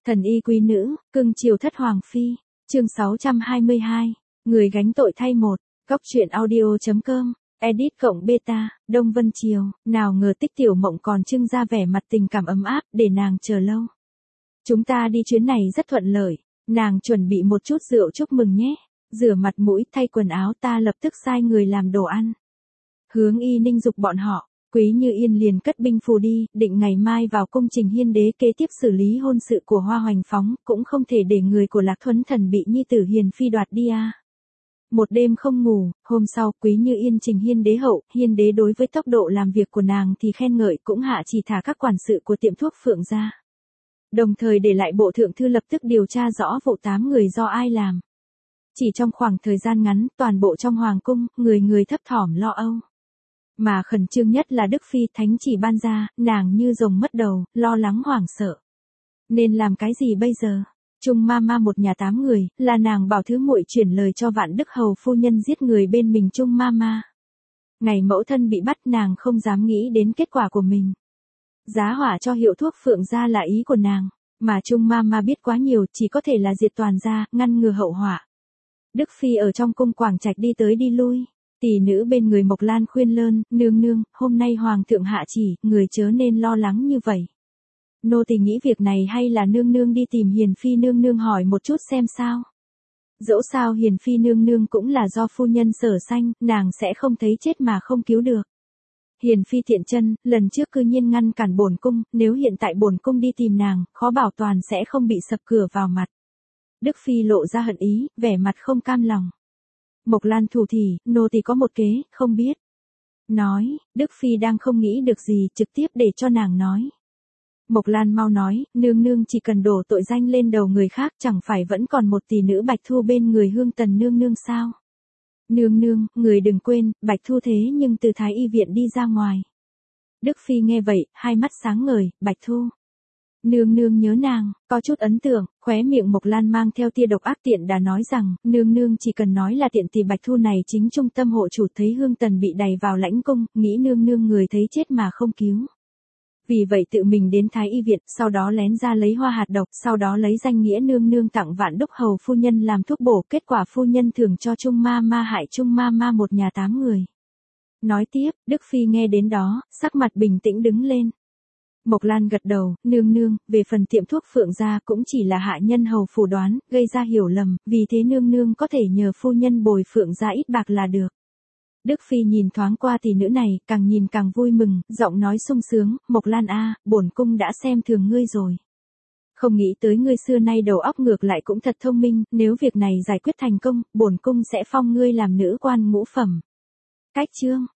Thần y quý nữ, cưng chiều thất hoàng phi. Chương 622. Người gánh tội thay một. Góc truyện audio.com. Edit cộng beta. Đông Vân Triều. Nào ngờ Tích Tiểu Mộng còn trưng ra vẻ mặt tình cảm ấm áp để nàng chờ lâu. Chúng ta đi chuyến này rất thuận lợi. Nàng chuẩn bị một chút rượu chúc mừng nhé. Rửa mặt mũi, thay quần áo, ta lập tức sai người làm đồ ăn. Hướng Y Ninh dục bọn họ. Quý Như Yên liền cất binh phù đi, định ngày mai vào cung trình hiên đế kế tiếp xử lý hôn sự của Hoa Hoành Phóng, cũng không thể để người của Lạc Thuấn Thần bị nhi tử Hiền Phi đoạt đi à. Một đêm không ngủ, hôm sau Quý Như Yên trình hiên đế hậu, hiên đế đối với tốc độ làm việc của nàng thì khen ngợi, cũng hạ chỉ thả các quản sự của tiệm thuốc Phượng ra. Đồng thời để lại bộ thượng thư lập tức điều tra rõ vụ 8 người do ai làm. Chỉ trong khoảng thời gian ngắn, toàn bộ trong hoàng cung, người người thấp thỏm lo âu. Mà khẩn trương nhất là Đức Phi thánh chỉ ban ra, nàng như rồng mất đầu, lo lắng hoảng sợ. Nên làm cái gì bây giờ? Trung Mama một nhà 8 người, là nàng bảo thứ muội chuyển lời cho Vạn Đức Hầu phu nhân giết người bên mình Trung Mama. Ngày mẫu thân bị bắt nàng không dám nghĩ đến kết quả của mình. Giá hỏa cho hiệu thuốc Phượng gia là ý của nàng, mà Trung Mama biết quá nhiều, chỉ có thể là diệt toàn gia, ngăn ngừa hậu họa. Đức Phi ở trong cung Quảng Trạch đi tới đi lui. Tỷ nữ bên người Mộc Lan khuyên lơn, nương nương, hôm nay hoàng thượng hạ chỉ, người chớ nên lo lắng như vậy. Nô tỳ nghĩ việc này hay là nương nương đi tìm Hiền Phi nương nương hỏi một chút xem sao. Dẫu sao Hiền Phi nương nương cũng là do phu nhân Sở Sanh, nàng sẽ không thấy chết mà không cứu được. Hiền Phi thiện chân, lần trước cư nhiên ngăn cản bổn cung, nếu hiện tại bổn cung đi tìm nàng, khó bảo toàn sẽ không bị sập cửa vào mặt. Đức Phi lộ ra hận ý, vẻ mặt không cam lòng. Mộc Lan thủ thỉ, nô tỳ có một kế, không biết. Nói, Đức Phi đang không nghĩ được gì, trực tiếp để cho nàng nói. Mộc Lan mau nói, nương nương chỉ cần đổ tội danh lên đầu người khác, chẳng phải vẫn còn một tỷ nữ Bạch Thu bên người Hương Tần nương nương sao? Nương nương, người đừng quên, Bạch Thu thế nhưng từ Thái Y viện đi ra ngoài. Đức Phi nghe vậy, hai mắt sáng ngời, Bạch Thu. Nương nương nhớ nàng, có chút ấn tượng, khóe miệng Mộc Lan mang theo tia độc ác tiện đã nói rằng, nương nương chỉ cần nói là tiện thì Bạch Thu này chính trung tâm hộ chủ thấy Hương Tần bị đày vào lãnh cung, nghĩ nương nương người thấy chết mà không cứu. Vì vậy tự mình đến Thái Y viện, sau đó lén ra lấy hoa hạt độc, sau đó lấy danh nghĩa nương nương tặng Vạn Đức Hầu phu nhân làm thuốc bổ, kết quả phu nhân thưởng cho Trung Mama hại Trung Mama một nhà 8 người. Nói tiếp, Đức Phi nghe đến đó, sắc mặt bình tĩnh đứng lên. Mộc Lan gật đầu, nương nương, về phần tiệm thuốc Phượng gia cũng chỉ là hạ nhân hầu phủ đoán, gây ra hiểu lầm, vì thế nương nương có thể nhờ phu nhân bồi Phượng gia ít bạc là được. Đức Phi nhìn thoáng qua tỷ nữ này, càng nhìn càng vui mừng, giọng nói sung sướng, Mộc Lan a, bổn cung đã xem thường ngươi rồi. Không nghĩ tới ngươi xưa nay đầu óc ngược lại cũng thật thông minh, nếu việc này giải quyết thành công, bổn cung sẽ phong ngươi làm nữ quan ngũ phẩm. Cách chương